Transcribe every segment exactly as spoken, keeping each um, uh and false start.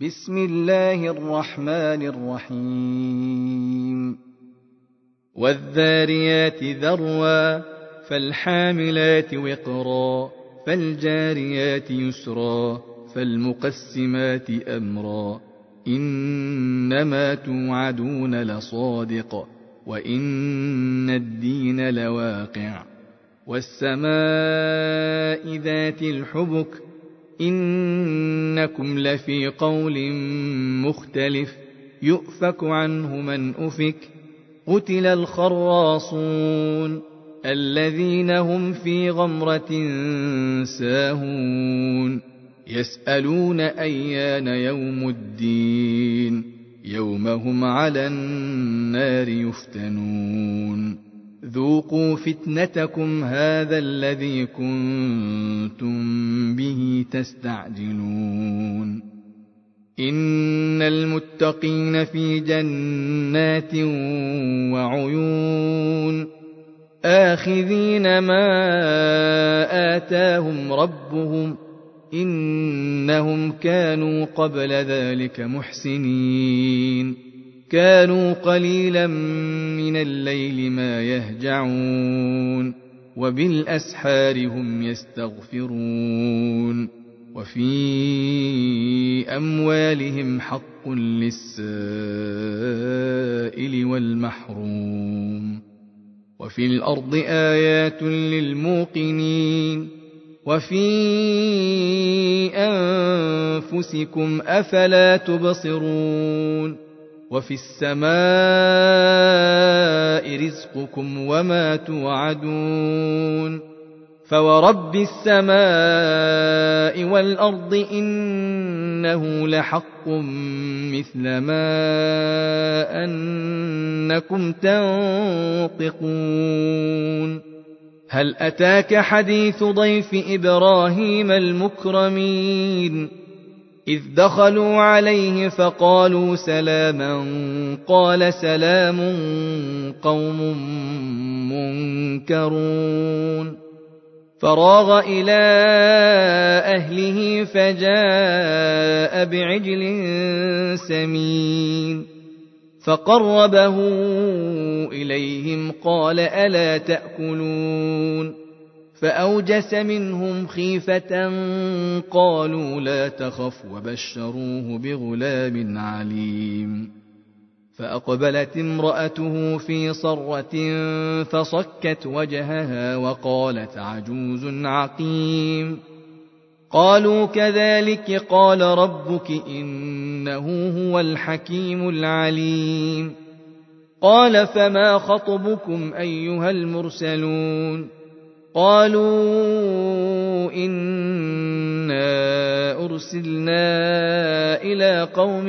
بسم الله الرحمن الرحيم والذاريات ذروا فالحاملات وقرا فالجاريات يسرا فالمقسمات أمرا إنما توعدون لصادق وإن الدين لواقع والسماء ذات الحبك إنكم لفي قول مختلف يؤفك عنه من أفك قتل الخراصون الذين هم في غمرة ساهون يسألون أيان يوم الدين يوم هم على النار يفتنون ذوقوا فتنتكم هذا الذي كنتم به تستعجلون إن المتقين في جنات وعيون آخذين ما آتاهم ربهم إنهم كانوا قبل ذلك محسنين كانوا قليلا من الليل ما يهجعون وبالأسحار هم يستغفرون وفي أموالهم حق للسائل والمحروم وفي الأرض آيات للموقنين وفي أنفسكم أفلا تبصرون وفي السماء رزقكم وما توعدون فورب السماء والأرض إنه لحق مثل ما أنكم تنطقون هل أتاك حديث ضيف إبراهيم المكرمين إذ دخلوا عليه فقالوا سلاما قال سلام قوم منكرون فراغ إلى أهله فجاء بعجل سمين فقربه إليهم قال ألا تأكلون فأوجس منهم خيفة قالوا لا تخف وبشروه بغلام عليم فأقبلت امرأته في صرة فصكت وجهها وقالت عجوز عقيم قالوا كذلك قال ربك إنه هو الحكيم العليم قال فما خطبكم أيها المرسلون قالوا إنا أرسلنا إلى قوم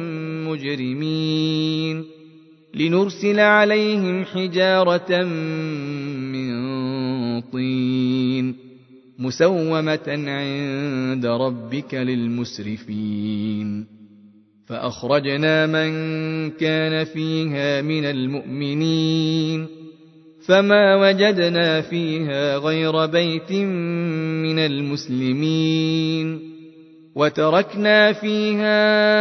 مجرمين لنرسل عليهم حجارة من طين مسومة عند ربك للمسرفين فأخرجنا من كان فيها من المؤمنين فما وجدنا فيها غير بيت من المسلمين وتركنا فيها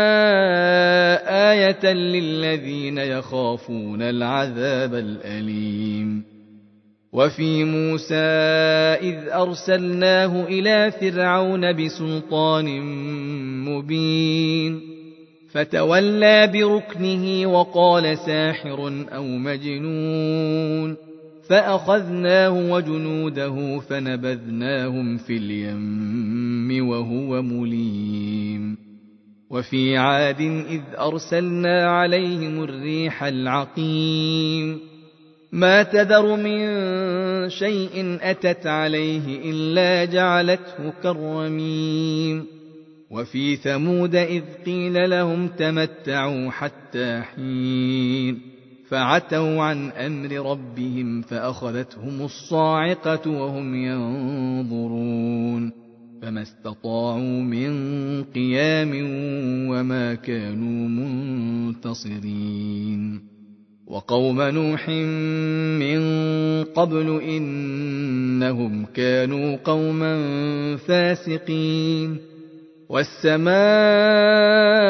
آية للذين يخافون العذاب الأليم وفي موسى إذ أرسلناه إلى فرعون بسلطان مبين فتولى بركنه وقال ساحر أو مجنون فأخذناه وجنوده فنبذناهم في اليم وهو مليم وفي عاد إذ أرسلنا عليهم الريح العقيم ما تذر من شيء أتت عليه إلا جعلته كالرميم وفي ثمود إذ قيل لهم تمتعوا حتى حين فعتوا عن أمر ربهم فأخذتهم الصاعقة وهم ينظرون فما استطاعوا من قيام وما كانوا منتصرين وقوم نوح من قبل إنهم كانوا قوما فاسقين والسماء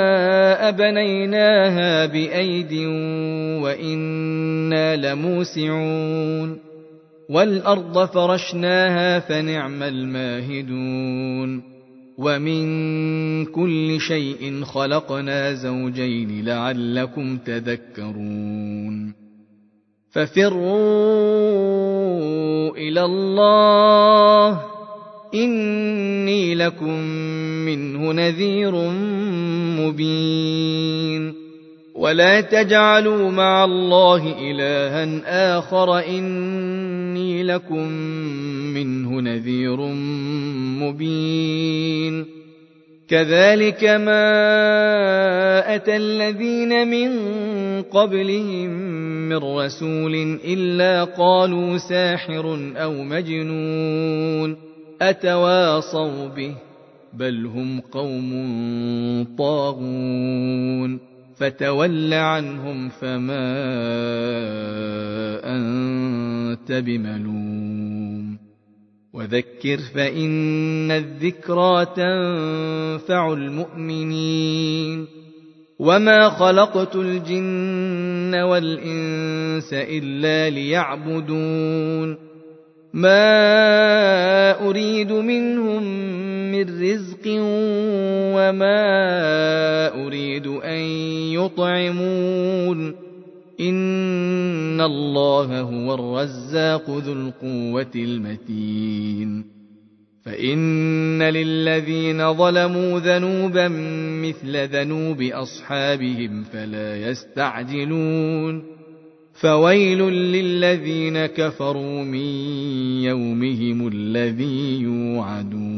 بنيناها بأيد وإنا لموسعون والأرض فرشناها فنعم الماهدون ومن كل شيء خلقنا زوجين لعلكم تذكرون ففروا إلى الله إني لكم منه نذير مبين ولا تجعلوا مع الله إلها آخر إني لكم منه نذير مبين كذلك ما أتى الذين من قبلهم من رسول إلا قالوا ساحر أو مجنون أتواصوا به بل هم قوم طاغون فتول عنهم فما أنت بملوم وذكر فإن الذكرى تنفع المؤمنين وما خلقت الجن والإنس إلا ليعبدون ما أريد منهم من رزق وما أريد أن يطعمون إن الله هو الرزاق ذو القوة المتين فإن للذين ظلموا ذنوبا مثل ذنوب أصحابهم فلا يستعجلون فويل للذين كفروا من يومهم الذي يوعدون